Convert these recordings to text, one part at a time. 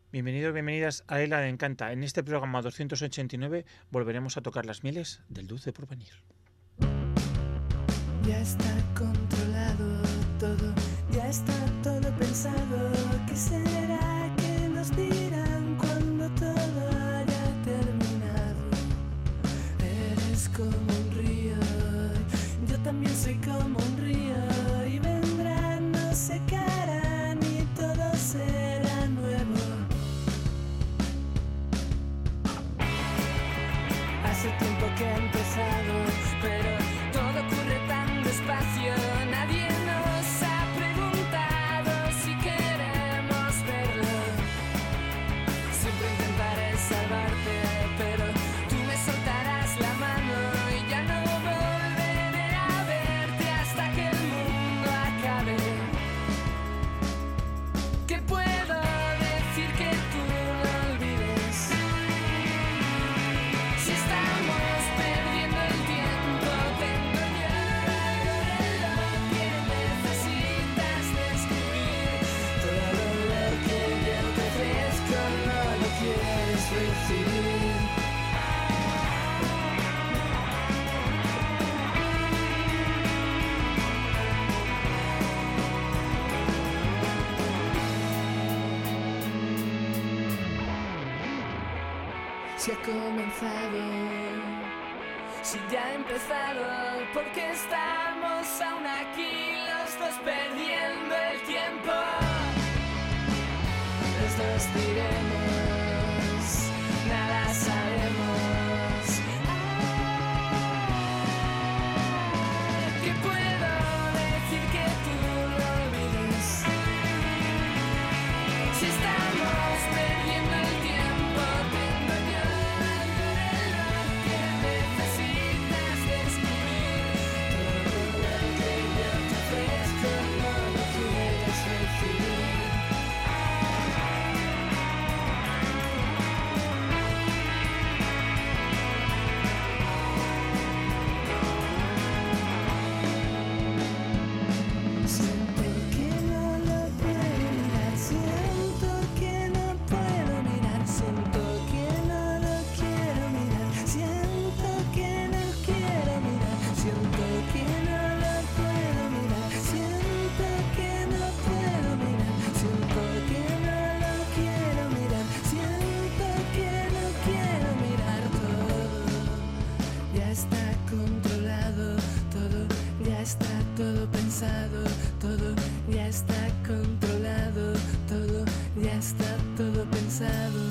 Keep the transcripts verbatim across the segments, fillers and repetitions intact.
Bienvenidos, bienvenidas a Isla de Encanta. En este programa doscientos ochenta y nueve volveremos a tocar las mieles del dulce porvenir. Ya está controlado todo, ya está todo pensado. ¿Qué será que nos dirán cuando todo haya terminado? Eres como un río, yo también soy como un río. Y vendrán, nos secarán y todo será nuevo. Hace tiempo que ha empezado, pero todo ocurre tan despacio. Nadie nos ha preguntado si queremos verlo. Siempre intentaré salvarte, pero tú me soltarás la mano y ya no volveré a verte hasta que el mundo acabe. ¿Qué puedo decir que tú lo olvides? Si estamos perdiendo el tiempo, tengo yo algo de lo que necesitas descubrir. Todo lo que yo te ofrezco no lo quieres recibir. Si ha comenzado, si ya ha empezado, porque estamos aún aquí los dos perdiendo el tiempo. Los dos diremos, nada sabemos. ¿Qué puedo decir que tú lo olvides? Si estamos perdiendo el tiempo, tengo yo algo de lo que necesitas descubrir. Todo lo que yo te ofrezco no lo quieres recibir. Siento que no lo puedo mirar, siento que no puedo mirar, siento que no lo quiero mirar, siento que no quiero mirar, siento que no lo puedo mirar, siento que no puedo mirar, siento que no lo quiero mirar, siento que no quiero mirar. Todo ya está controlado, todo ya está todo pensado, todo ya está controlado, todo ya está todo pensado.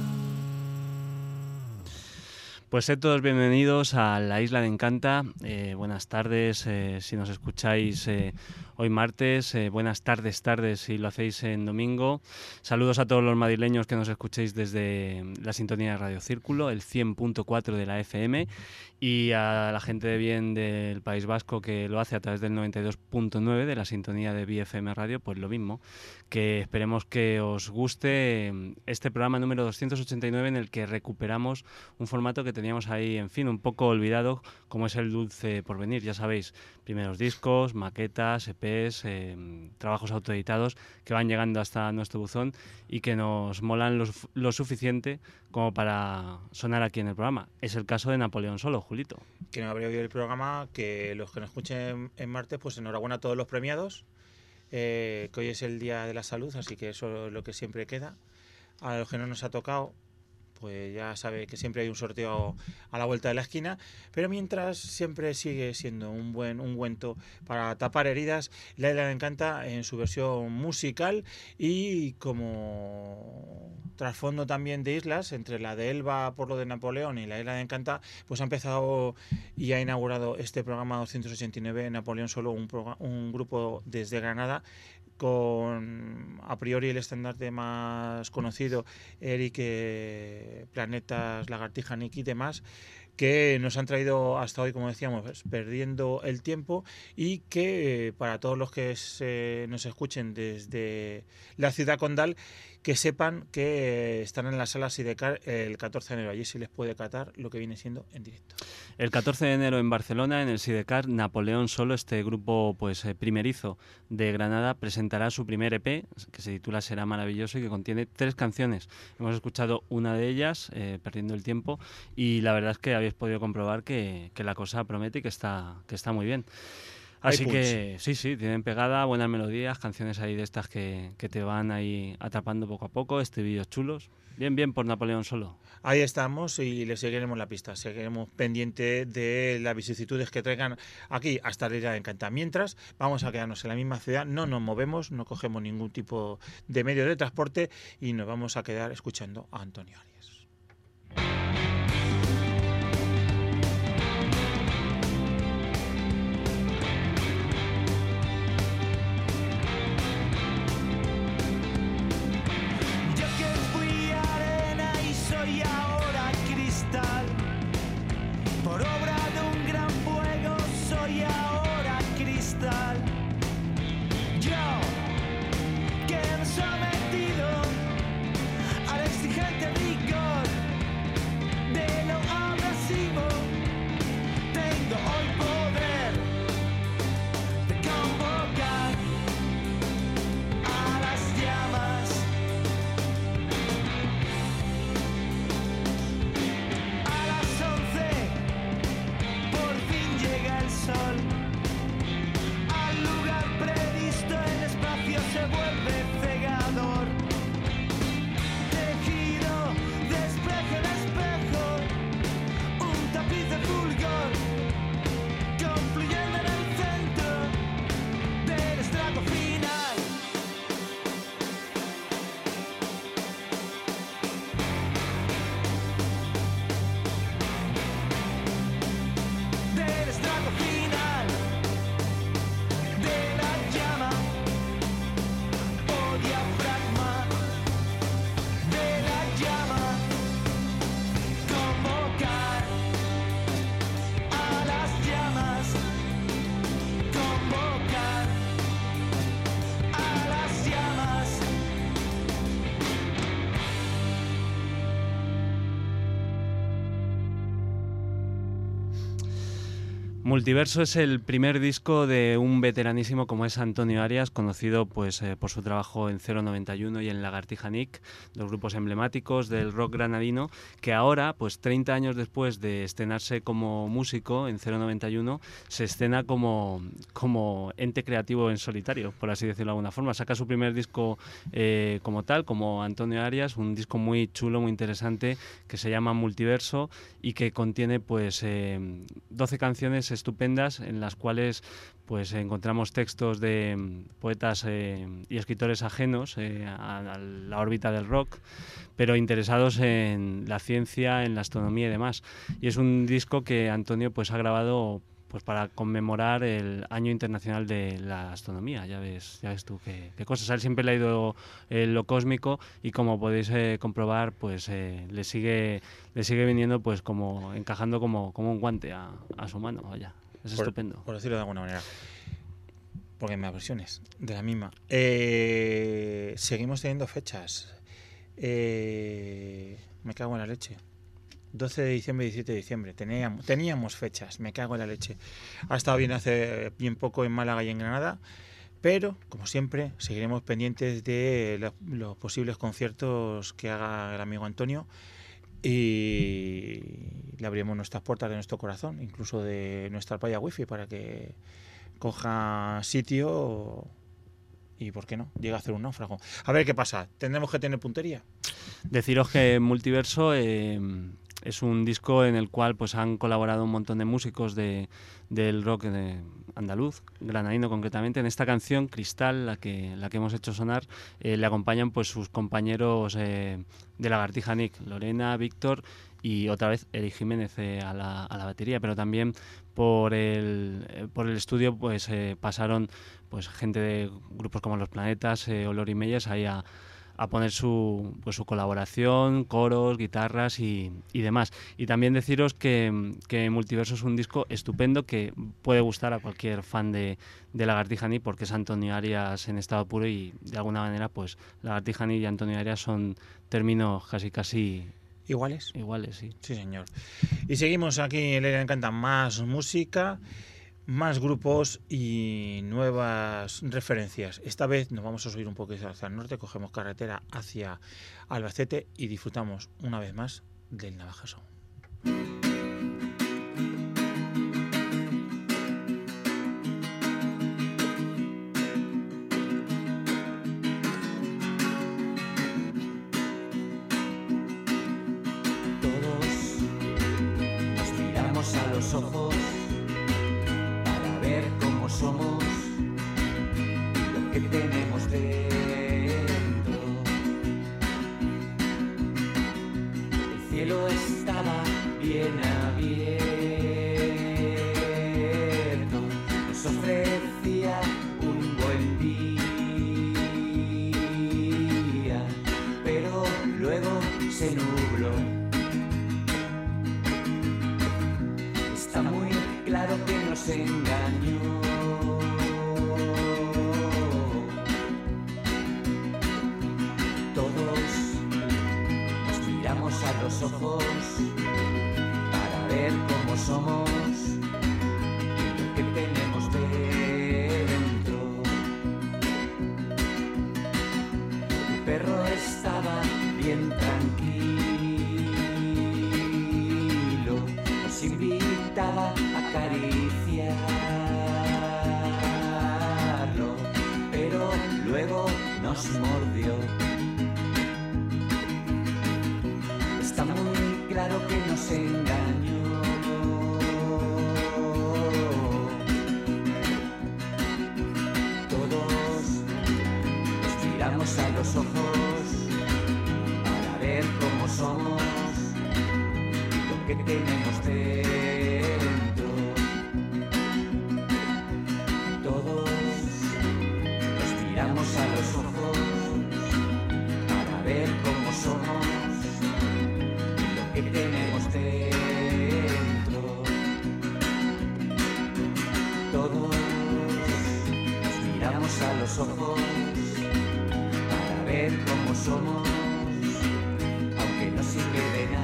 Pues sed todos bienvenidos a la Isla de Encanta. Eh, buenas tardes eh, si nos escucháis eh, hoy martes, eh, buenas tardes, tardes si lo hacéis en domingo. Saludos a todos los madrileños que nos escuchéis desde la sintonía de Radio Círculo, el cien punto cuatro de la F M, y a la gente de bien del País Vasco que lo hace a través del noventa y dos punto nueve de la sintonía de B F M Radio, pues lo mismo, que esperemos que os guste este programa número doscientos ochenta y nueve en el que recuperamos un formato que teníamos ahí, en fin, un poco olvidado, como es el dulce porvenir. Ya sabéis, primeros discos, maquetas, E Pes, eh, trabajos autoeditados que van llegando hasta nuestro buzón y que nos molan lo, lo suficiente como para sonar aquí en el programa. Es el caso de Napoleón Solo, Julito. Que no habría oído el programa, que los que nos escuchen en martes, pues enhorabuena a todos los premiados, eh, que hoy es el Día de la Salud, así que eso es lo que siempre queda. A los que no nos ha tocado, pues ya sabe que siempre hay un sorteo a la vuelta de la esquina, pero mientras siempre sigue siendo un buen ungüento para tapar heridas. La Isla de Encanta en su versión musical y como trasfondo también de islas, entre la de Elba por lo de Napoleón y la Isla de Encanta, pues ha empezado y ha inaugurado este programa doscientos ochenta y nueve Napoleón Solo, un, programa, un grupo desde Granada, con a priori el estandarte más conocido, Eric, eh, Planetas, Lagartija, Nick y demás, que nos han traído hasta hoy, como decíamos, perdiendo el tiempo, y que eh, para todos los que se, nos escuchen desde la ciudad condal, que sepan que eh, están en la sala Sidecar el catorce de enero. Allí se les puede catar lo que viene siendo en directo. El catorce de enero en Barcelona, en el Sidecar, Napoleón Solo, este grupo pues eh, primerizo de Granada, presentará su primer E P, que se titula Será Maravilloso y que contiene tres canciones. Hemos escuchado una de ellas, eh, Perdiendo el Tiempo, y la verdad es que habéis podido comprobar que, que la cosa promete y que está, que está muy bien. Así que sí, sí, tienen pegada, buenas melodías, canciones ahí de estas que, que te van ahí atrapando poco a poco, estribillos chulos. Bien, bien por Napoleón Solo. Ahí estamos y le seguiremos la pista, seguiremos pendiente de las vicisitudes que traigan aquí hasta la Isla de Encanta. Mientras, vamos a quedarnos en la misma ciudad, no nos movemos, no cogemos ningún tipo de medio de transporte y nos vamos a quedar escuchando a Antonio Arias. Multiverso es el primer disco de un veteranísimo como es Antonio Arias, conocido pues eh, por su trabajo en cero noventa y uno y en Lagartija Nick, dos grupos emblemáticos del rock granadino, que ahora, pues treinta años después de estrenarse como músico en cero noventa y uno, se escena como, como ente creativo en solitario, por así decirlo de alguna forma. Saca su primer disco eh, como tal, como Antonio Arias, un disco muy chulo, muy interesante, que se llama Multiverso y que contiene pues eh, doce canciones estupendas en las cuales pues encontramos textos de poetas eh, y escritores ajenos eh, a, a la órbita del rock, pero interesados en la ciencia, en la astronomía y demás. Y es un disco que Antonio pues ha grabado pues para conmemorar el Año Internacional de la Astronomía. Ya ves, ya ves tú qué, qué cosas. A él siempre le ha ido eh, lo cósmico y como podéis eh, comprobar, pues eh, le sigue le sigue viniendo pues como encajando como, como un guante a, a su mano. Vaya, es por, estupendo. Por decirlo de alguna manera. Porque me da versiones de la misma. Eh, seguimos teniendo fechas. Eh, me cago en la leche. doce de diciembre y diecisiete de diciembre. Teníamos, teníamos fechas, me cago en la leche. Ha estado bien hace bien poco en Málaga y en Granada, pero, como siempre, seguiremos pendientes de los, los posibles conciertos que haga el amigo Antonio y le abriremos nuestras puertas de nuestro corazón, incluso de nuestra playa wifi, para que coja sitio y, ¿por qué no?, llega a hacer un náufrago. A ver qué pasa, ¿tendremos que tener puntería? Deciros que Multiverso eh, es un disco en el cual pues han colaborado un montón de músicos de, del rock de andaluz, granadino concretamente. En esta canción, Cristal, la que, la que hemos hecho sonar, eh, le acompañan pues sus compañeros eh, de Lagartija Nick, Lorena, Víctor y otra vez Eric Jiménez eh, a, la, a la batería, pero también por el, eh, por el estudio pues eh, pasaron pues gente de grupos como Los Planetas eh, o Lori Meyers ahí a a poner su, pues, su colaboración, coros, guitarras y, y demás. Y también deciros que, que Multiverso es un disco estupendo que puede gustar a cualquier fan de, de Lagartija Nick porque es Antonio Arias en estado puro y de alguna manera pues Lagartija Nick y Antonio Arias son términos casi casi ¿Iguales? Iguales, sí. Sí, señor. Y seguimos aquí en Le Encanta, más música, más grupos y nuevas referencias. Esta vez nos vamos a subir un poquito hacia el norte, cogemos carretera hacia Albacete y disfrutamos una vez más del Navaja Sound. A los ojos para ver cómo somos y lo que tenemos dentro. El cielo estaba bien abierto, nos ofrecía un buen día, pero luego se nubló. Claro que nos engañó. Todos nos miramos a los ojos para ver cómo somos y lo que tenemos dentro. Tu perro estaba bien tranquilo, nos invitaba acariciarlo, pero luego nos mordió. Está muy claro que nos engañó. Todos nos miramos a los ojos para ver cómo somos y lo que tenemos dentro. Miramos a los ojos para ver cómo somos y lo que tenemos dentro. Todos nos miramos a los ojos para ver cómo somos, aunque no sirve de nada.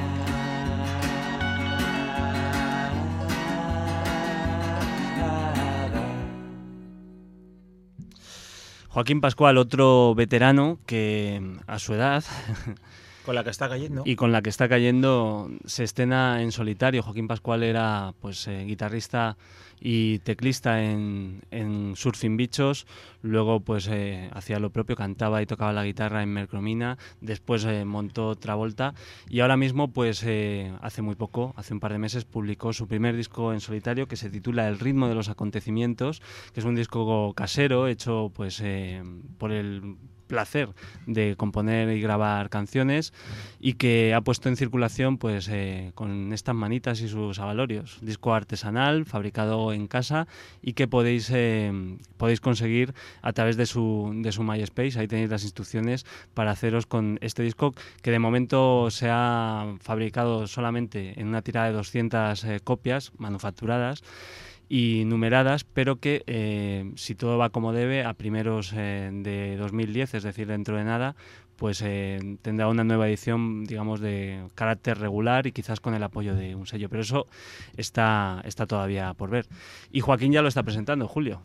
Joaquín Pascual, otro veterano que a su edad con la que está cayendo y con la que está cayendo se escena en solitario. Joaquín Pascual era pues eh, guitarrista y teclista en, en Surfing Bichos, luego pues eh, hacía lo propio, cantaba y tocaba la guitarra en Mercromina, después eh, montó Travolta y ahora mismo pues eh, hace muy poco, hace un par de meses, publicó su primer disco en solitario que se titula El ritmo de los acontecimientos, que es un disco casero hecho pues eh, por el placer de componer y grabar canciones y que ha puesto en circulación pues eh, con estas manitas y sus avalorios. Disco artesanal, fabricado en casa y que podéis eh, podéis conseguir a través de su, de su MySpace. Ahí tenéis las instrucciones para haceros con este disco que de momento se ha fabricado solamente en una tirada de doscientas eh, copias manufacturadas y numeradas, pero que eh, si todo va como debe, a primeros eh, de dos mil diez, es decir, dentro de nada, pues eh, tendrá una nueva edición, digamos, de carácter regular y quizás con el apoyo de un sello, pero eso está, está todavía por ver. Y Joaquín ya lo está presentando, Julio.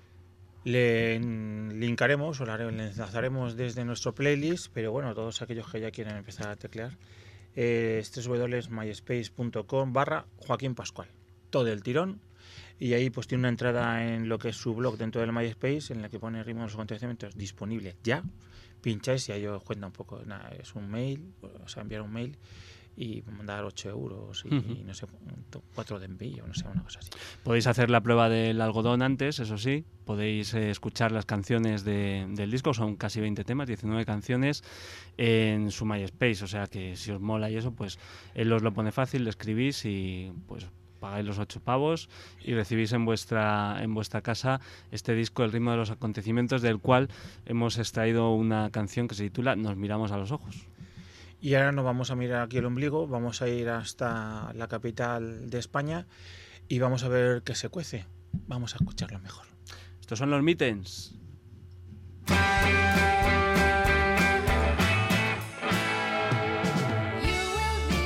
Le linkaremos o le enlazaremos desde nuestro playlist, pero bueno, todos aquellos que ya quieren empezar a teclear, eh, es doble u doble u doble u punto myspace punto com barra Joaquín Pascual, todo el tirón. Y ahí pues tiene una entrada en lo que es su blog dentro del MySpace en la que pone ritmo de los acontecimientos disponible ya. Pincháis y ahí os cuenta un poco. Nada, es un mail, o sea, enviar un mail y mandar ocho euros y, uh-huh. y no sé, cuatro de envío, no sé, una cosa así. Podéis hacer la prueba del algodón antes, eso sí. Podéis eh, escuchar las canciones de, del disco, son casi veinte temas, diecinueve canciones en su MySpace. O sea que si os mola y eso, pues él os lo pone fácil, le escribís y pues pagáis los ocho pavos y recibís en vuestra en vuestra casa este disco El ritmo de los acontecimientos, del cual hemos extraído una canción que se titula Nos miramos a los ojos. Y ahora nos vamos a mirar aquí el ombligo, vamos a ir hasta la capital de España y vamos a ver qué se cuece. Vamos a escucharlo mejor. Estos son los Mittens. You will be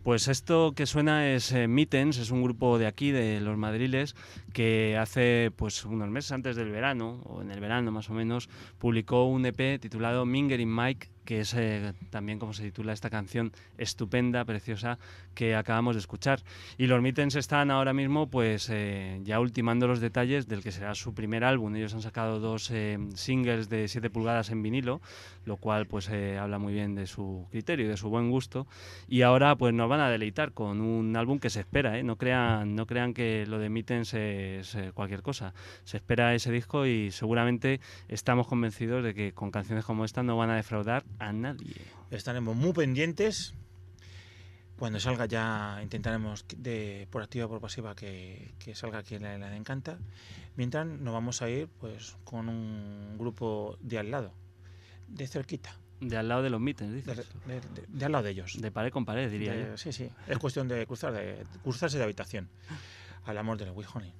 Pues esto que suena es eh, Mittens, es un grupo de aquí, de los madriles, que hace pues unos meses antes del verano, o en el verano más o menos, publicó un E P titulado Minger in Mike, que es eh, también como se titula esta canción estupenda, preciosa, que acabamos de escuchar. Y los Mittens están ahora mismo pues eh, ya ultimando los detalles del que será su primer álbum. Ellos han sacado dos eh, singles de siete pulgadas en vinilo, lo cual pues eh, habla muy bien de su criterio y de su buen gusto. Y ahora pues nos van a deleitar con un álbum que se espera, ¿eh? No crean, no crean que lo de Mittens es eh, cualquier cosa. Se espera ese disco y seguramente estamos convencidos de que con canciones como esta no van a defraudar a nadie. Estaremos muy pendientes. Cuando salga ya intentaremos de por activa o por pasiva que, que salga aquí en la Isla de Encanta. Mientras nos vamos a ir pues con un grupo de al lado, de cerquita. De al lado de los Mittens, De, dices. de, de, de al lado de ellos. De pared con pared, diría De- yo. sí, sí. Es cuestión de cruzar, de cruzarse de habitación. Hablamos de los Wild Honey.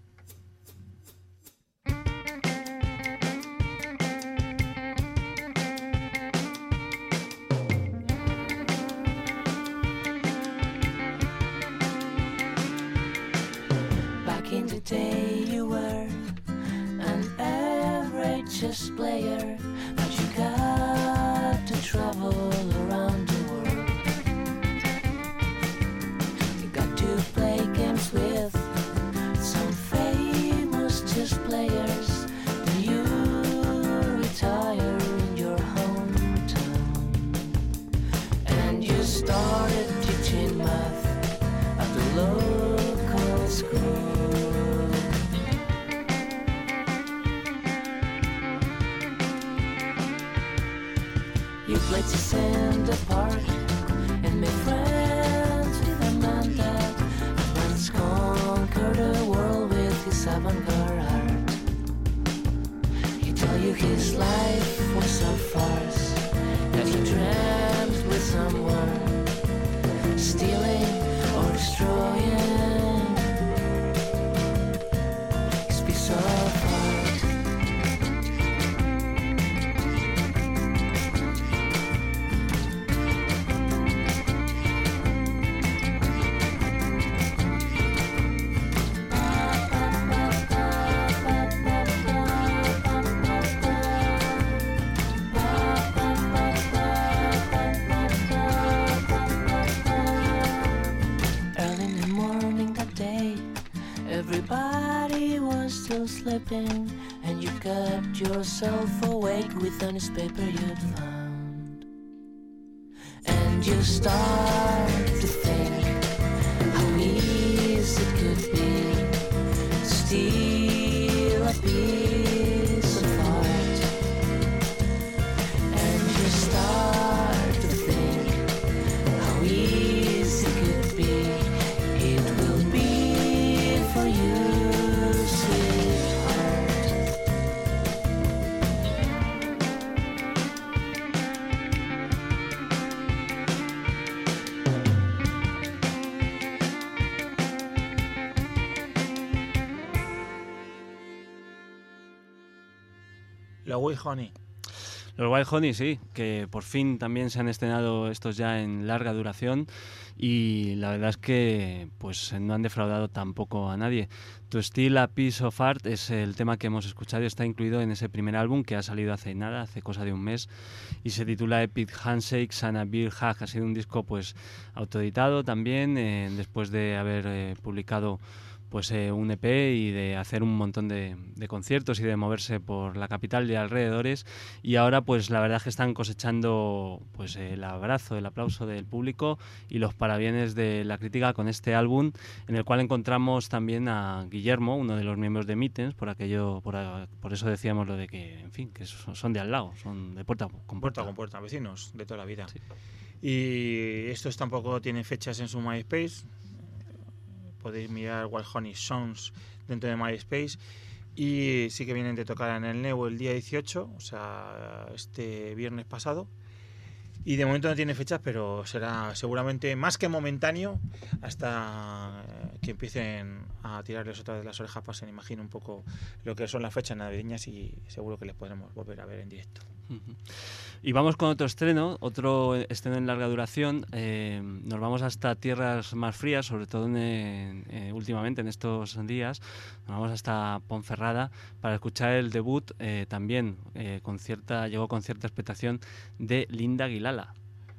Back in the day you were an average chess player, but you got to travel around the world. You got to play games with some famous chess players. Then you retire in your hometown, and you started teaching math at the local school. You played chess in the park and made friends with Amanda, and once conquered the world with his avant-garde art. He told you his life was a farce, that he dreamt with someone, stealing or destroying his piece of art. Early in the morning that day, everybody was still sleeping, and you kept yourself awake with a newspaper you'd found. And you start to think how easy it could be to steal a piece of art. And you start to think how easy it could be. It will be for you, sweetheart. Los Wild Honey. Los Wild Honey, sí, que por fin también se han estrenado estos ya en larga duración y la verdad es que pues no han defraudado tampoco a nadie. To Steal a Piece of Art es el tema que hemos escuchado y está incluido en ese primer álbum que ha salido hace nada, hace cosa de un mes, y se titula Epic Handshakes and a Beer Hug. Ha sido un disco pues autoeditado también, eh, después de haber eh, publicado pues eh, un E P y de hacer un montón de, de conciertos y de moverse por la capital y alrededores, y ahora pues la verdad es que están cosechando pues el abrazo, el aplauso del público y los parabienes de la crítica con este álbum, en el cual encontramos también a Guillermo, uno de los miembros de Mittens, por aquello, por, a- por eso decíamos lo de que, en fin, que son, son de al lado, son de puerta con Puerta puerta. con puerta, vecinos de toda la vida. Sí. Y estos tampoco tienen fechas en su MySpace. Podéis mirar Wild Honey Songs dentro de MySpace. Y sí que vienen de tocar en el Neu el día dieciocho, o sea, este viernes pasado. Y de momento no tiene fechas, pero será seguramente más que momentáneo hasta eh, que empiecen a tirarles otra vez las orejas, pasen, imagino un poco lo que son las fechas navideñas, y seguro que les podremos volver a ver en directo. Y vamos con otro estreno, otro estreno en larga duración. Eh, nos vamos hasta tierras más frías, sobre todo en, eh, últimamente en estos días. Nos vamos hasta Ponferrada para escuchar el debut, eh, también eh, con cierta, llegó con cierta expectación, de Linda Guilala.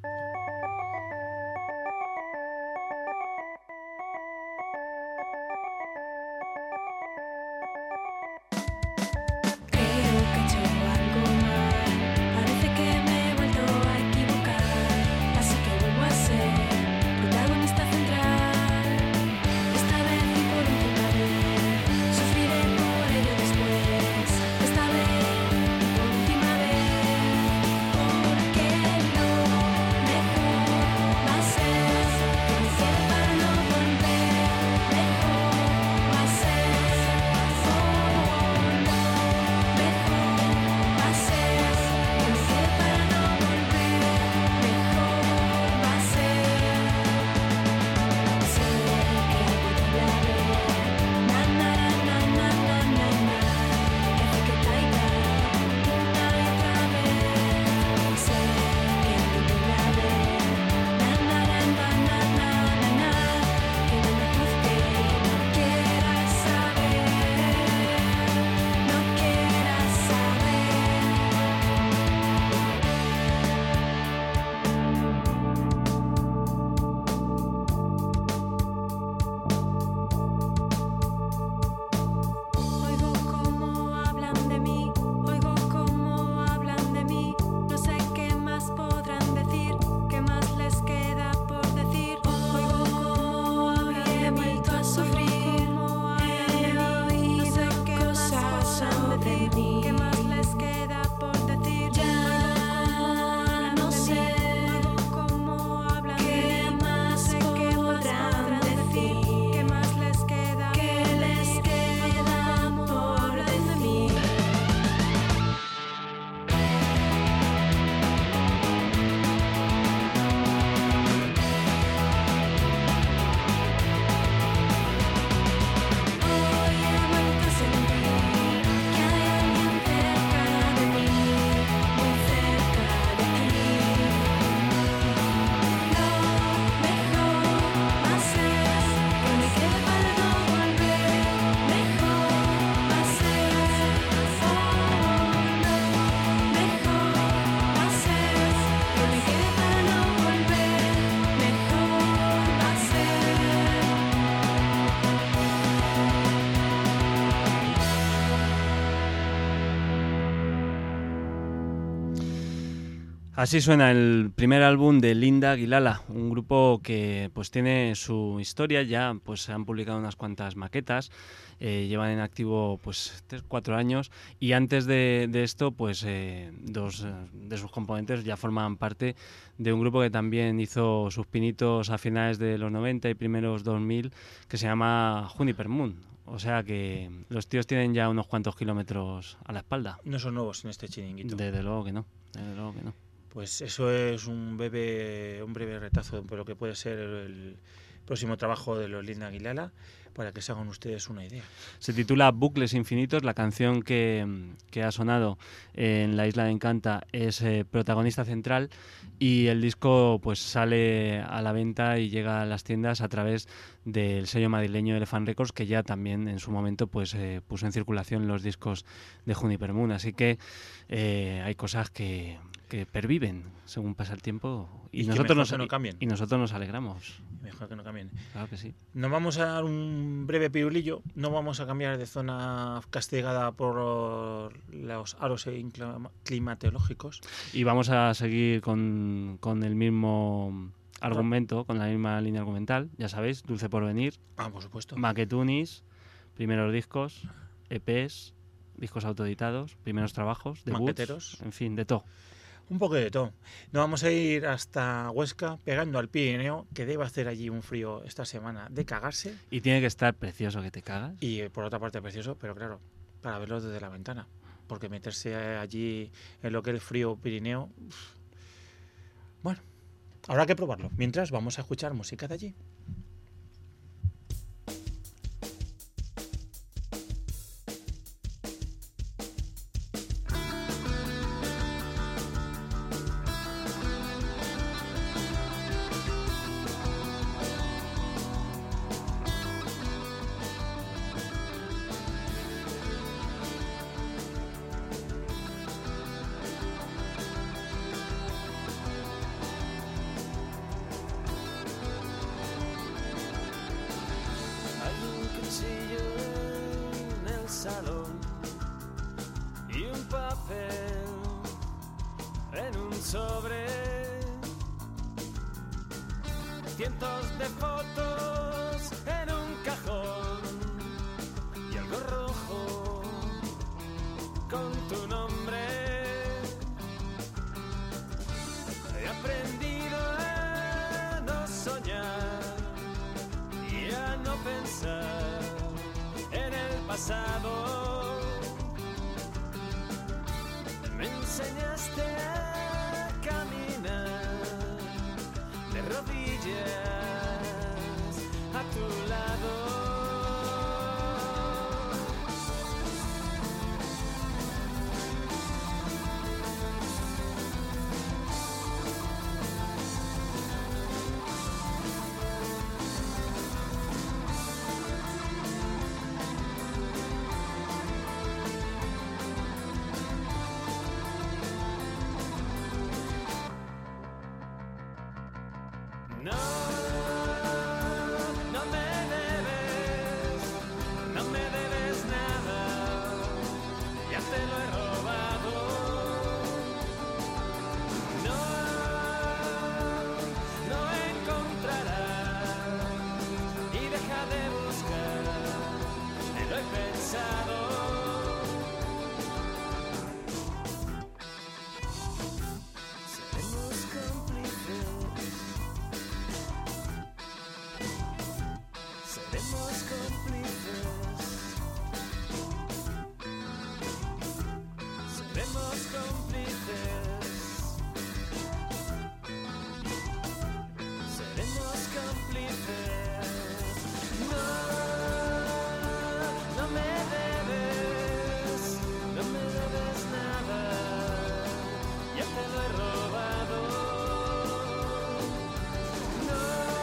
Así suena el primer álbum de Linda Guilala, un grupo que pues tiene su historia, ya pues se han publicado unas cuantas maquetas, eh, llevan en activo pues tres, cuatro años, y antes de, de esto pues eh, dos de sus componentes ya formaban parte de un grupo que también hizo sus pinitos a finales de los noventa y primeros dos mil, que se llama Juniper Moon. O sea que los tíos tienen ya unos cuantos kilómetros a la espalda. No son nuevos en este chiringuito. Desde luego que no, desde luego que no. Pues eso es un breve, un breve retazo de lo que puede ser el próximo trabajo de los Linda Guilala, para que se hagan ustedes una idea. Se titula Bucles Infinitos, la canción que, que ha sonado en La Isla de Encanta es eh, protagonista central, y el disco pues sale a la venta y llega a las tiendas a través del sello madrileño Elephant Records, que ya también en su momento pues eh, puso en circulación los discos de Juniper Moon, así que eh, hay cosas que, que perviven según pasa el tiempo, y, y nosotros nos, que no cambien. y nosotros nos alegramos. Mejor que no cambien. Claro que sí. Nos vamos a dar un breve pirulillo, no vamos a cambiar de zona castigada por los aros climatológicos. Y vamos a seguir con, con el mismo argumento, con la misma línea argumental, ya sabéis, Dulce Porvenir. Ah, por supuesto. Maquetunis, primeros discos, E Pes, discos autoeditados, primeros trabajos, debuts, maqueteros, en fin, de todo. Un poco de todo. Nos vamos a ir hasta Huesca, pegando al Pirineo, que debe hacer allí un frío esta semana de cagarse. Y tiene que estar precioso que te cagas. Y por otra parte precioso, pero claro, para verlo desde la ventana. Porque meterse allí en lo que es el frío Pirineo... Bueno, habrá que probarlo. Mientras, vamos a escuchar música de allí. salón y un papel en un sobre, cientos de fotos en un cajón y algo rojo con tu nombre. He aprendido a no soñar y a no pensar en el pasado. Me enseñaste a caminar de rodillas a tu lado. No, no me debes, no me debes nada, ya te lo he robado. No, no encontrarás y deja de buscar, me lo he pensado. Seremos cómplices. Seremos cómplices, seremos cómplices, seremos cómplices. No, no me debes, no me debes nada, ya te lo he robado. No,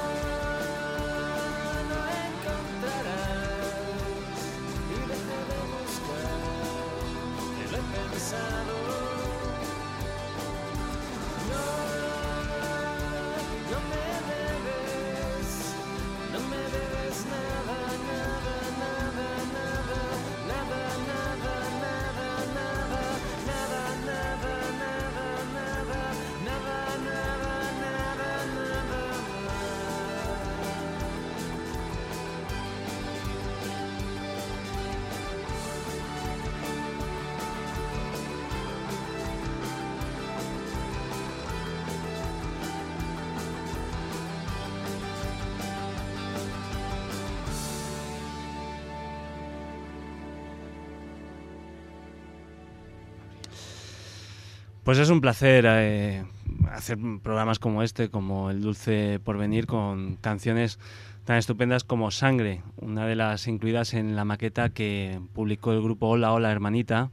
no encontrarás y deja de buscar, te lo he pensado. No, no me debes, no me debes nada, nada, nada, nada, nada, nada, nada, nada, nada, nada, nada, nada, nada, nada, nada, nada. Pues es un placer eh, hacer programas como este, como El Dulce Porvenir, con canciones tan estupendas como Sangre, una de las incluidas en la maqueta que publicó el grupo Hola Hola Hermanita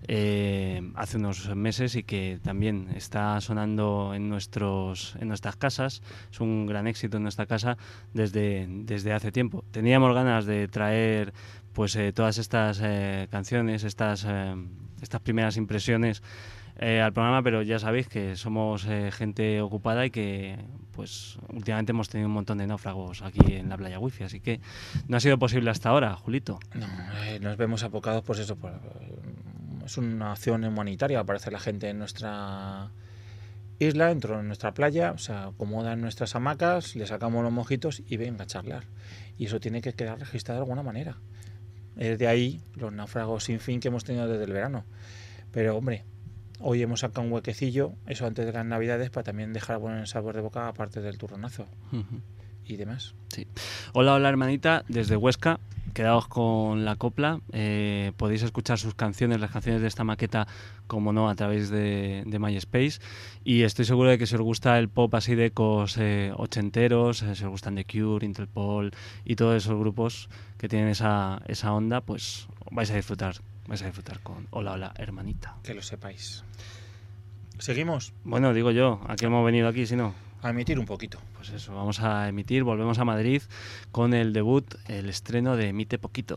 eh, hace unos meses y que también está sonando en, nuestros, en nuestras casas. Es un gran éxito en nuestra casa desde, desde hace tiempo. Teníamos ganas de traer pues eh, todas estas eh, canciones, estas, eh, estas primeras impresiones Eh, al programa, pero ya sabéis que somos eh, gente ocupada y que pues últimamente hemos tenido un montón de náufragos aquí en la playa Wifi, así que no ha sido posible hasta ahora, Julito. No, eh, nos vemos apocados, pues eso, por, es una acción humanitaria, aparece la gente en nuestra isla, dentro de nuestra playa, se acomodan nuestras hamacas, le sacamos los mojitos y venga a charlar. Y eso tiene que quedar registrado de alguna manera. Es de ahí los náufragos sin fin que hemos tenido desde el verano. Pero hombre, hoy hemos sacado un huequecillo, eso antes de las Navidades, para también dejar buen sabor de boca, aparte del turronazo Uh-huh. y demás. Sí. Hola, hola hermanita, desde Huesca, quedaos con la copla, eh, podéis escuchar sus canciones, las canciones de esta maqueta, como no, a través de, de MySpace, y estoy seguro de que si os gusta el pop así de ecos eh, ochenteros, eh, si os gustan The Cure, Interpol y todos esos grupos que tienen esa, esa onda, pues vais a disfrutar, vais a disfrutar con Hola, hola hermanita. Que lo sepáis. ¿Seguimos? Bueno, digo yo, ¿a qué hemos venido aquí si no? A emitir un poquito. Pues eso, vamos a emitir, volvemos a Madrid con el debut, el estreno de Emite Poquito.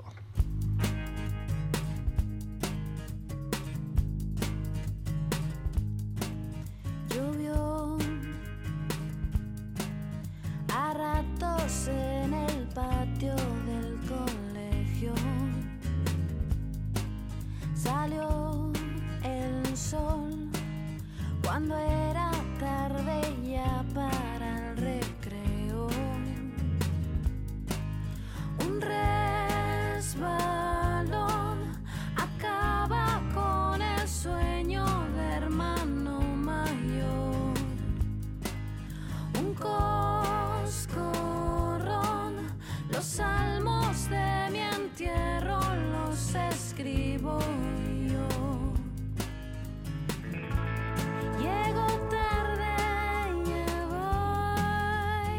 Llovió a ratos en el patio del colegio. Salió el sol cuando era tarde ya para el recreo. Un resbalón acaba con el sueño de hermano mayor. Un coscorrón, los salmos de mi entierro los escribo yo. Llego tarde, ya voy.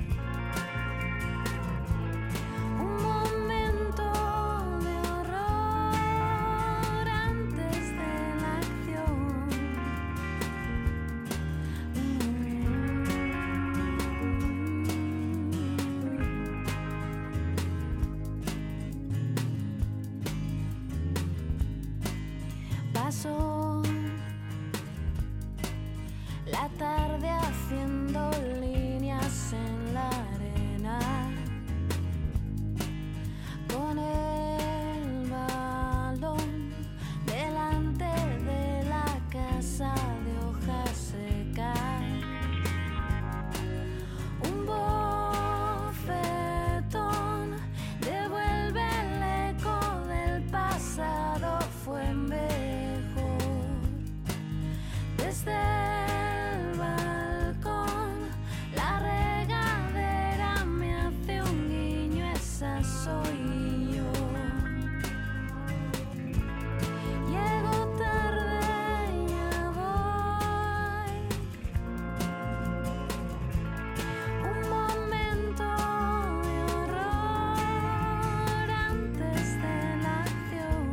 Un momento de horror antes de la acción. Pasó la tarde haciendo líneas en la arena, con el balón delante de la casa de hojas secas. Un bofetón devuelve el eco del pasado, fue mejor. Desde el balcón la regadera me hace un guiño, esa soy yo. Llego tarde, ya voy. Un momento de horror antes de la acción.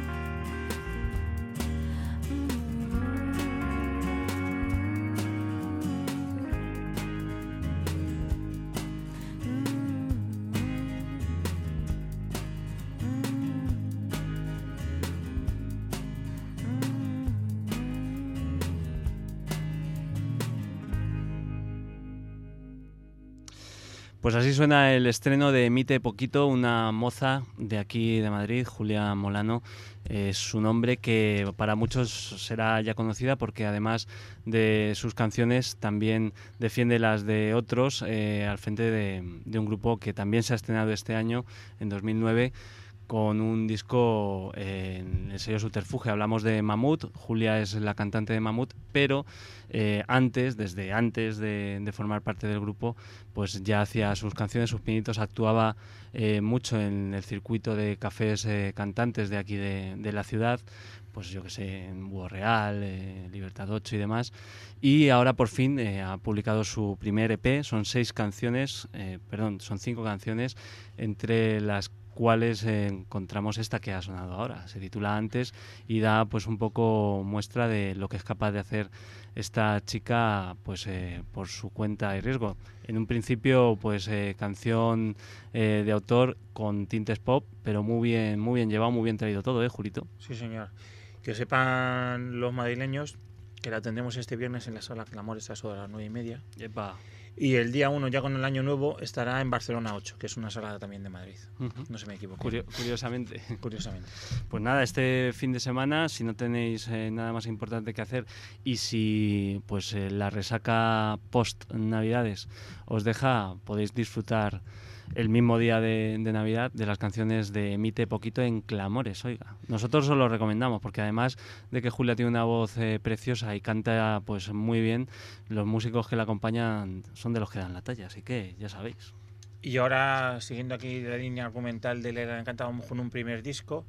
Pues así suena el estreno de Emite Poquito, una moza de aquí de Madrid, Julia Molano. Es su nombre que para muchos será ya conocida porque además de sus canciones también defiende las de otros eh, al frente de, de un grupo que también se ha estrenado este año, en dos mil nueve, con un disco eh, en el sello Subterfuge. Hablamos de Mamut, Julia es la cantante de Mamut, pero eh, antes, desde antes de, de formar parte del grupo, pues ya hacía sus canciones, sus pinitos, actuaba eh, mucho en el circuito de cafés eh, cantantes de aquí de, de la ciudad, pues yo que sé, en Búho Real, eh, Libertad ocho y demás, y ahora por fin eh, ha publicado su primer E P. Son seis canciones, eh, perdón, son cinco canciones, entre las cuales eh, encontramos esta que ha sonado ahora. Se titula Antes y da pues un poco muestra de lo que es capaz de hacer esta chica pues eh, por su cuenta y riesgo. En un principio pues eh, canción eh, de autor con tintes pop, pero muy bien, muy bien llevado, muy bien traído todo, ¿eh, Julito? Sí, señor. Que sepan los madrileños que la tendremos este viernes en la Sala Clamores a eso de las nueve y media. Epa. Y el día uno, ya con el año nuevo, estará en Barcelona ocho, que es una sala también de Madrid. Uh-huh. No se me equivoque. Curio- curiosamente. Curiosamente. Pues nada, este fin de semana, si no tenéis eh, nada más importante que hacer y si pues eh, la resaca post Navidades os deja, podéis disfrutar el mismo día de, de Navidad de las canciones de Emite Poquito en Clamores. Oiga, nosotros os lo recomendamos porque además de que Julia tiene una voz eh, preciosa y canta pues muy bien, los músicos que la acompañan son de los que dan la talla, así que ya sabéis. Y ahora, siguiendo aquí la línea argumental de la Isla Encantada, vamos con un primer disco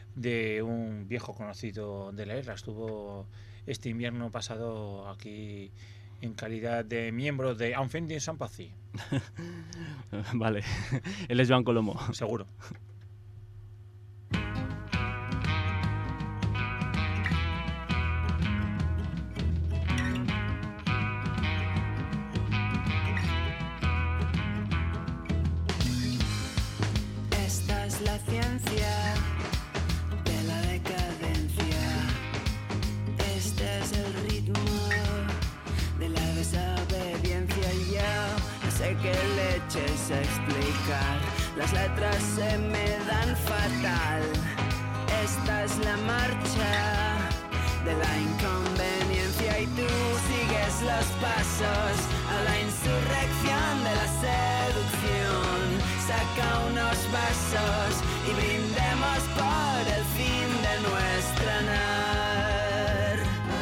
de un viejo conocido de la isla. Estuvo este invierno pasado aquí en calidad de miembro de Unfending Sympathy. Vale, él es Joan Colomo. Seguro. Esta es la ciencia de la decadencia. Este es el ritmo de la desobediencia. Y yo no sé qué leches explicar. Las letras se me dan fatal. Esta es la marcha de la inconveniencia y tú sigues los pasos a la insurrección de la seducción. Saca unos vasos y brindemos por el fin de nuestra nar.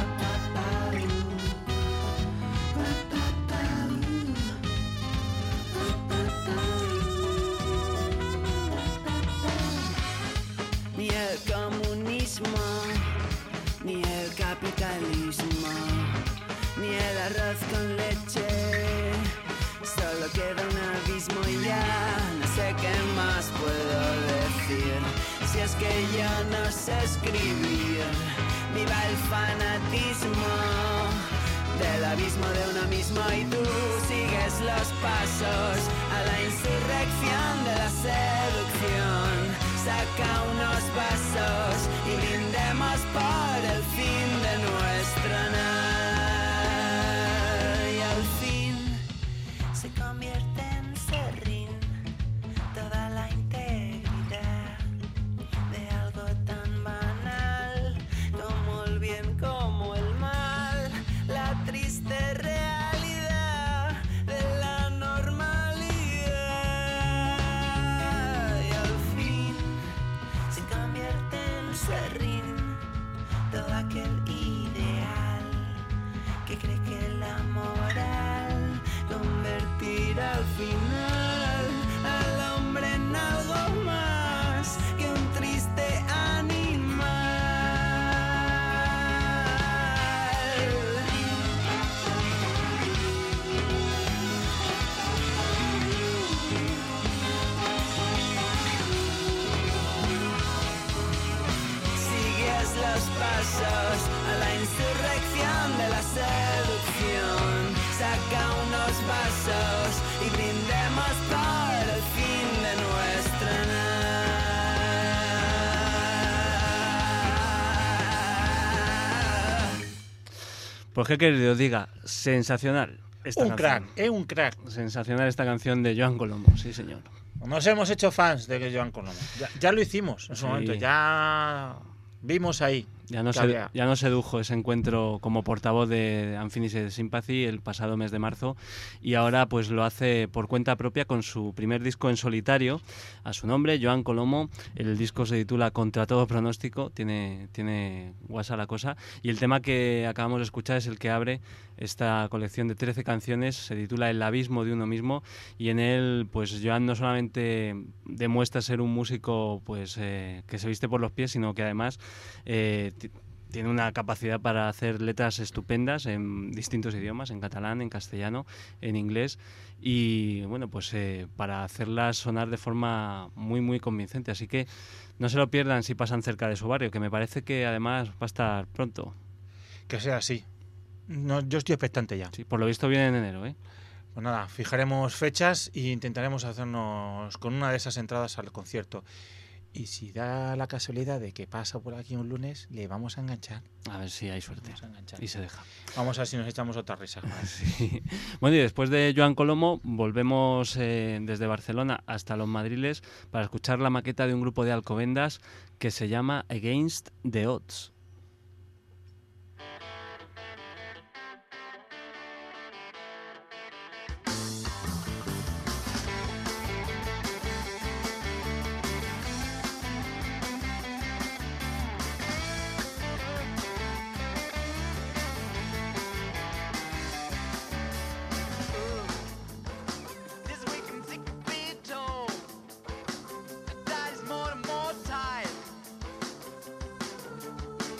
Ni el comunismo, ni el capitalismo, ni el arroz con leche. Solo queda un abismo y ya no sé qué más puedo decir. Si es que yo no sé escribir, viva el fanatismo del abismo de uno mismo y tú sigues los pasos a la insurrección de la seducción. Saca unos vasos y brindemos por el fin de nuestra nar. Y al fin se convierte en serrín toda la integridad de algo tan banal como el bien, como el mal, la triste realidad de la normalidad. Y al fin se convierte en serrín todo aquel ideal que cree que la moral convertirá al final al hombre en algo más que un triste animal. Sigues los pasos a la insurrección de la seducción. Saca unos vasos y brindemos por el fin de nuestra nar. Pues qué querido os diga, sensacional esta Un canción. crack, es un crack. Sensacional esta canción de Joan Colomo, sí señor. Nos hemos hecho fans de Joan Colomo. Ya, ya lo hicimos en su Sí. momento, ya vimos ahí. Ya no, que se, había- ya no sedujo ese encuentro como portavoz de Unfinished Sympathy el pasado mes de marzo y ahora pues lo hace por cuenta propia con su primer disco en solitario a su nombre, Joan Colomo. El disco se titula Contra todo pronóstico, tiene, tiene guasa la cosa, y el tema que acabamos de escuchar es el que abre esta colección de trece canciones, se titula El abismo de uno mismo, y en él pues Joan no solamente demuestra ser un músico pues eh, que se viste por los pies, sino que además eh, t- tiene una capacidad para hacer letras estupendas en distintos idiomas, en catalán, en castellano, en inglés, y bueno, pues eh, para hacerlas sonar de forma muy muy convincente, así que no se lo pierdan si pasan cerca de su barrio, que me parece que además va a estar pronto. Que sea así. No, yo estoy expectante ya. Sí, por lo visto viene en enero, ¿eh? Pues nada, fijaremos fechas e intentaremos hacernos con una de esas entradas al concierto. Y si da la casualidad de que pasa por aquí un lunes, le vamos a enganchar. A ver si hay suerte. Vamos a enganchar. Y se deja. Vamos a ver si nos echamos otra risa. Sí. Bueno, y después de Joan Colomo, volvemos eh, desde Barcelona hasta Los Madriles para escuchar la maqueta de un grupo de Alcobendas que se llama Against the Odds. This week I'm sick of being told that is more and more tired.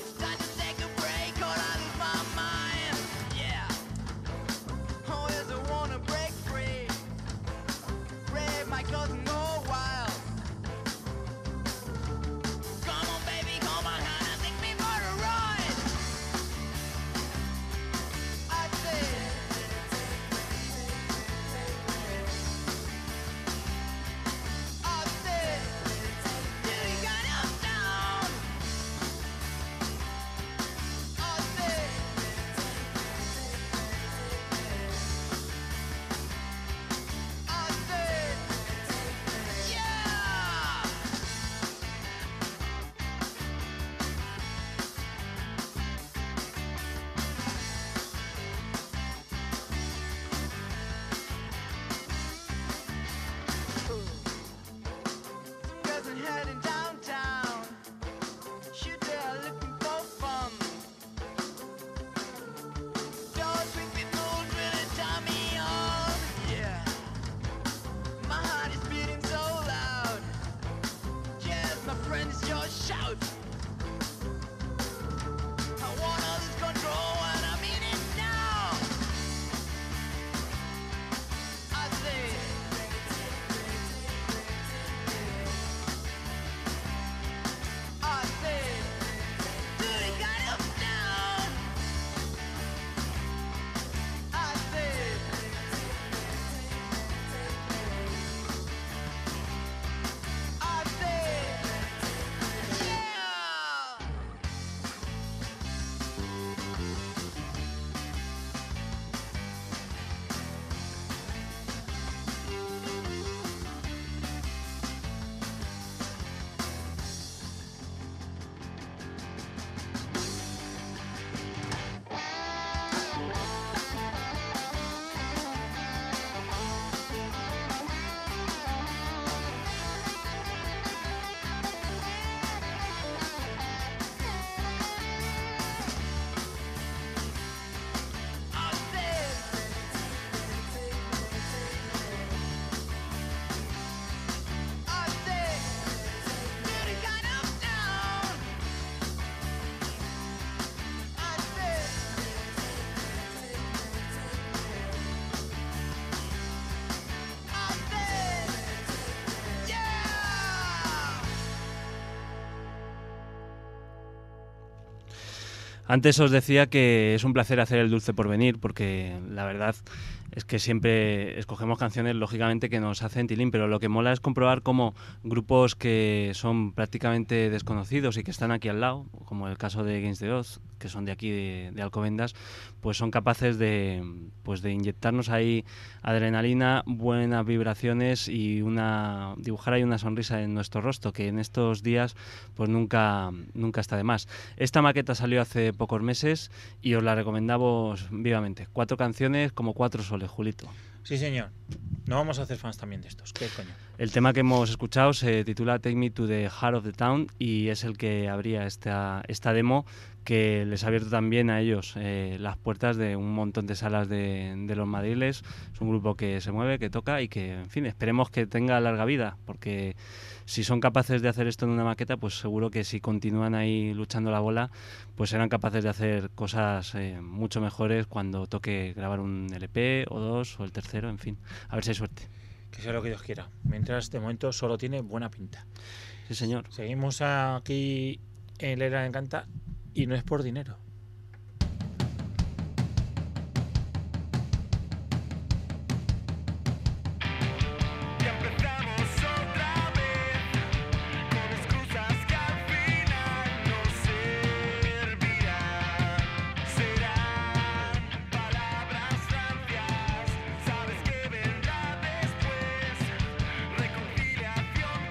Antes os decía que es un placer hacer el Dulce Porvenir, porque la verdad es que siempre escogemos canciones, lógicamente, que nos hacen tilín, pero lo que mola es comprobar cómo grupos que son prácticamente desconocidos y que están aquí al lado, como el caso de Against the Odds, que son de aquí, de, de Alcobendas, pues son capaces de, pues de inyectarnos ahí adrenalina, buenas vibraciones y una dibujar ahí una sonrisa en nuestro rostro, que en estos días pues nunca, nunca está de más. Esta maqueta salió hace pocos meses y os la recomendamos vivamente. Cuatro canciones como cuatro soles, Julito. Sí, señor. No vamos a hacer fans también de estos. ¿Qué coño? El tema que hemos escuchado se titula Take Me to the Heart of the Town y es el que abría esta, esta demo, que les ha abierto también a ellos eh, las puertas de un montón de salas de, de los madriles. Es un grupo que se mueve, que toca y que, en fin, esperemos que tenga larga vida, porque si son capaces de hacer esto en una maqueta, pues seguro que si continúan ahí luchando la bola, pues serán capaces de hacer cosas eh, mucho mejores cuando toque grabar un L P o dos o el tercero, en fin, a ver si hay suerte. Que sea lo que Dios quiera. Mientras, de momento, solo tiene buena pinta. Sí, señor. Seguimos aquí en La Isla de Encanta y no es por dinero.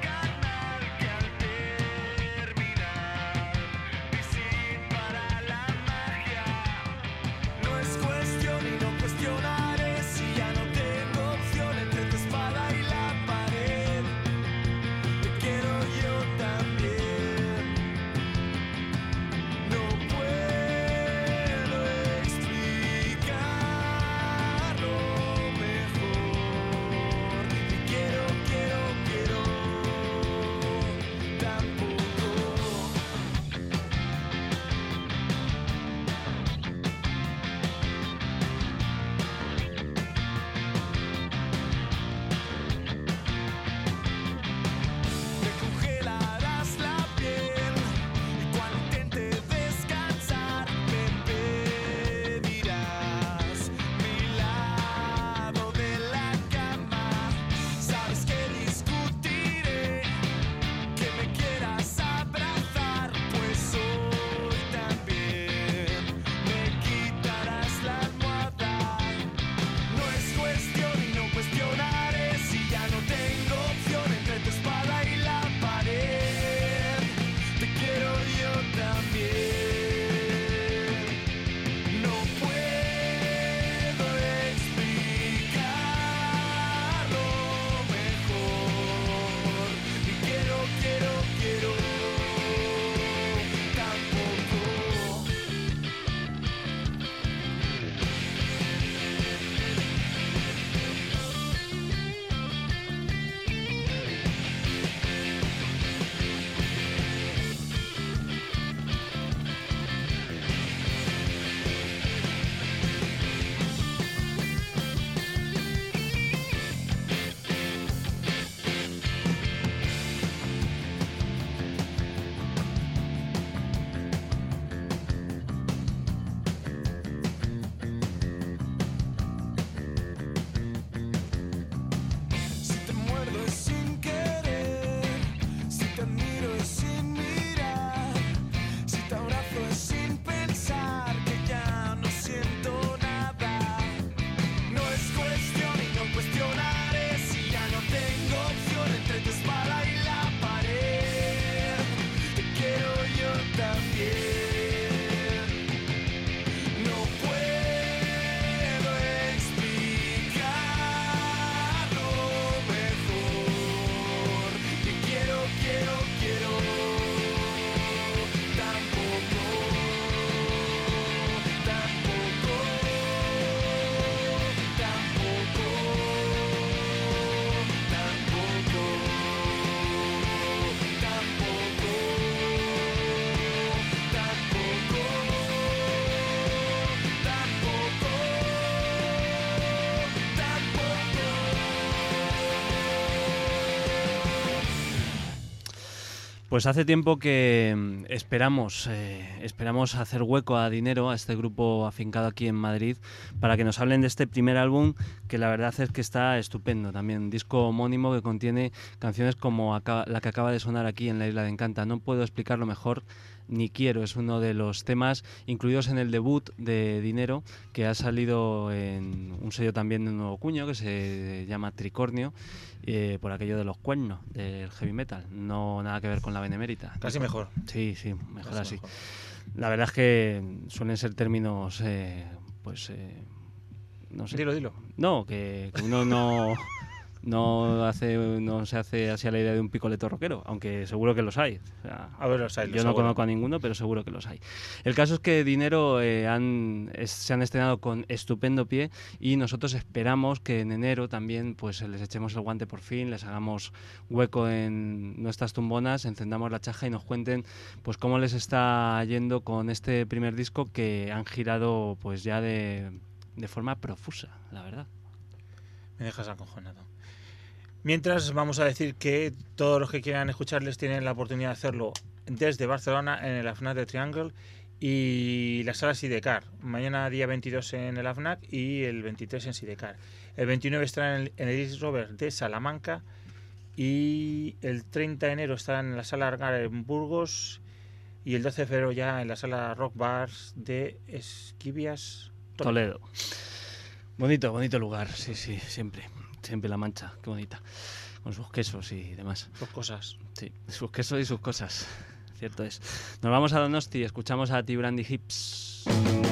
Reconciliación carnal que al terminar y sin parar la Pues hace tiempo que mm, esperamos, eh, esperamos hacer hueco a Dinero, a este grupo afincado aquí en Madrid, para que nos hablen de este primer álbum, que la verdad es que está estupendo también. Un disco homónimo que contiene canciones como acaba- la que acaba de sonar aquí en La Isla de Encanta. No puedo explicarlo mejor, ni quiero. Es uno de los temas incluidos en el debut de Dinero, que ha salido en un sello también de un nuevo cuño, que se llama Tricornio, eh, por aquello de los cuernos del heavy metal. No nada que ver con la Benemérita. Casi mejor. Sí, sí, mejor Casi así. mejor. La verdad es que suelen ser términos, eh, pues, eh, no sé. Dilo, dilo. No, que, que uno no, no hace, no se hace así a la idea de un picoleto rockero, aunque seguro que los hay. O sea, A ver, los hay, los yo no seguro. conozco a ninguno, pero seguro que los hay. El caso es que Dinero eh, han, es- se han estrenado con estupendo pie y nosotros esperamos que en enero también pues les echemos el guante por fin, les hagamos hueco en nuestras tumbonas, encendamos la chaja y nos cuenten pues cómo les está yendo con este primer disco que han girado pues ya de, de forma profusa, la verdad. Me dejas acojonado. Mientras, vamos a decir que todos los que quieran escucharles tienen la oportunidad de hacerlo desde Barcelona en el AFNAC de Triangle y la sala Sidecar. Mañana día veintidós en el AFNAC y el veintitrés en Sidecar. El veintinueve estará en el, en el Iris Rover de Salamanca y el treinta de enero estará en la sala Argar en Burgos y el doce de febrero ya en la sala Rock Bars de Esquivias, Toledo. Bonito, bonito lugar, sí, sí, siempre. Siempre La Mancha, qué bonita. Con sus quesos y demás. Dos cosas. Sí, sus quesos y sus cosas. Cierto es. Nos vamos a Donosti, escuchamos a T-Brandy Hips.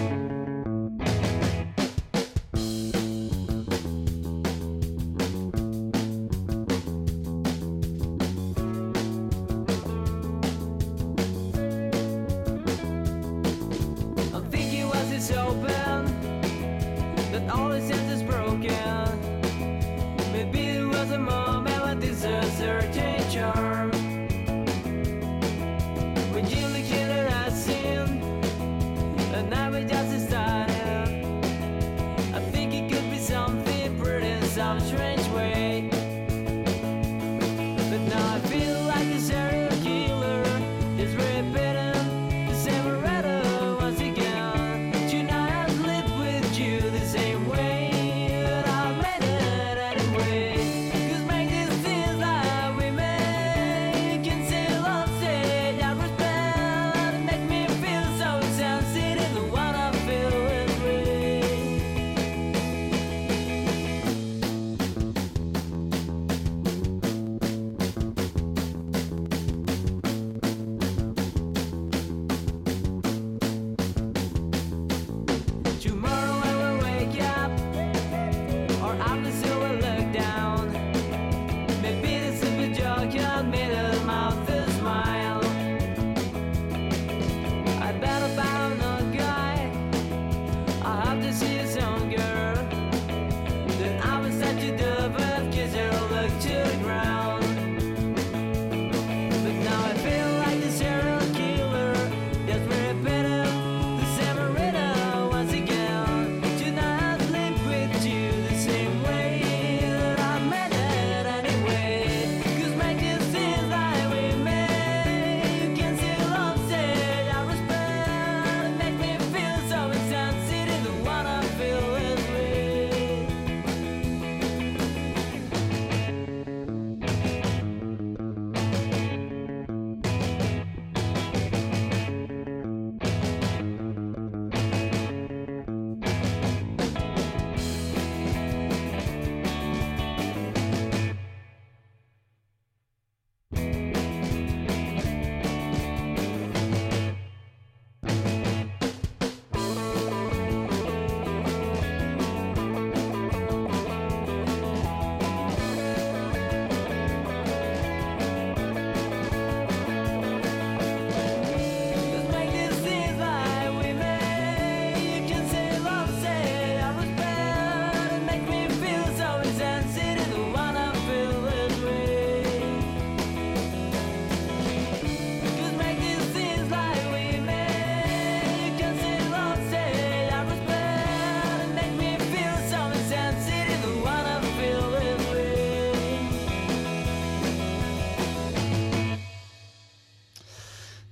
I'm thinking was it's open, that all the sense is broken. Maybe it was a moment when this a certain charm. When you look at it, I seen, and now it just started. I think it could be something pretty in some strange way. But now I feel like a serial killer is repeating the same errata once again. Tonight I live with you the same way.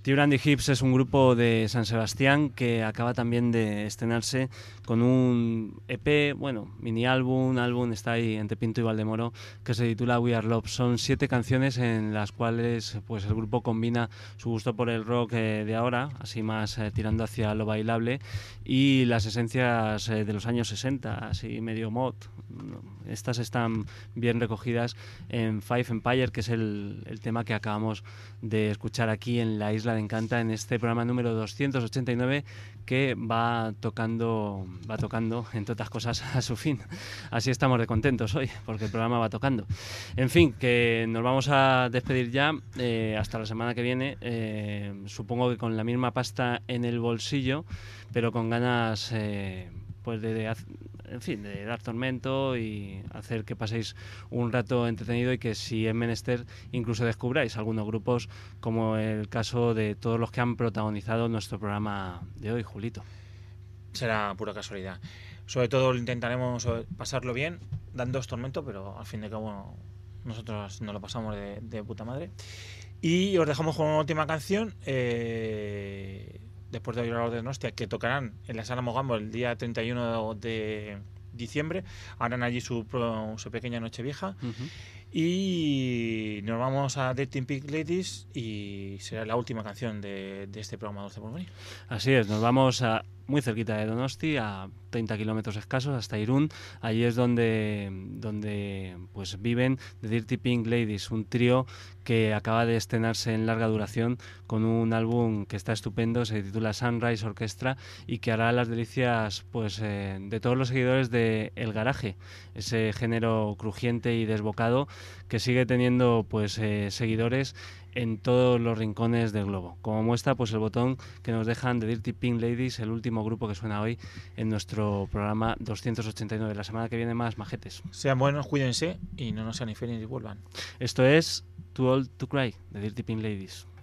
Pure Andy Hips es un grupo de San Sebastián que acaba también de estrenarse con un E P, bueno, mini álbum, álbum, está ahí entre Pinto y Valdemoro, que se titula We Are Love. Son siete canciones en las cuales pues el grupo combina su gusto por el rock eh, de ahora, así más eh, tirando hacia lo bailable, y las esencias eh, de los años sesenta, así medio mod. Estas están bien recogidas en Five Empire, que es el, el tema que acabamos de escuchar aquí en la Isla de Encanta, en este programa número doscientos ochenta y nueve, que va tocando, va tocando, entre otras cosas, a su fin. Así estamos de contentos hoy, porque el programa va tocando. En fin, que nos vamos a despedir ya, eh, hasta la semana que viene, eh, supongo que con la misma pasta en el bolsillo, pero con ganas eh, pues de, de en fin, de dar tormento y hacer que paséis un rato entretenido, y que si es menester incluso descubráis algunos grupos, como el caso de todos los que han protagonizado nuestro programa de hoy, Julito. Será pura casualidad. Sobre todo intentaremos pasarlo bien, dándoos tormento, pero al fin de cabo nosotros nos lo pasamos de, de puta madre. Y os dejamos con una última canción, eh, después de oír a los de Nostia, que tocarán en la Sala Mogambo el día treinta y uno de diciembre. Harán allí su, su pequeña noche vieja. Uh-huh. Y nos vamos a Dirty Pink Ladies, y será la última canción de, de este programa Dulce Porvenir. Así es, nos vamos a muy cerquita de Donosti, a treinta kilómetros escasos, hasta Irún. Allí es donde, donde pues viven The Dirty Pink Ladies, un trío que acaba de estrenarse en larga duración con un álbum que está estupendo, se titula Sunrise Orchestra, y que hará las delicias pues eh, de todos los seguidores de El Garaje, ese género crujiente y desbocado que sigue teniendo pues eh, seguidores en todos los rincones del globo. Como muestra pues el botón que nos dejan de Dirty Pink Ladies, el último grupo que suena hoy en nuestro programa doscientos ochenta y nueve. La semana que viene más, majetes. Sean buenos, cuídense y no nos sean infieles y vuelvan. Esto es Too Old to Cry, de Dirty Pink Ladies.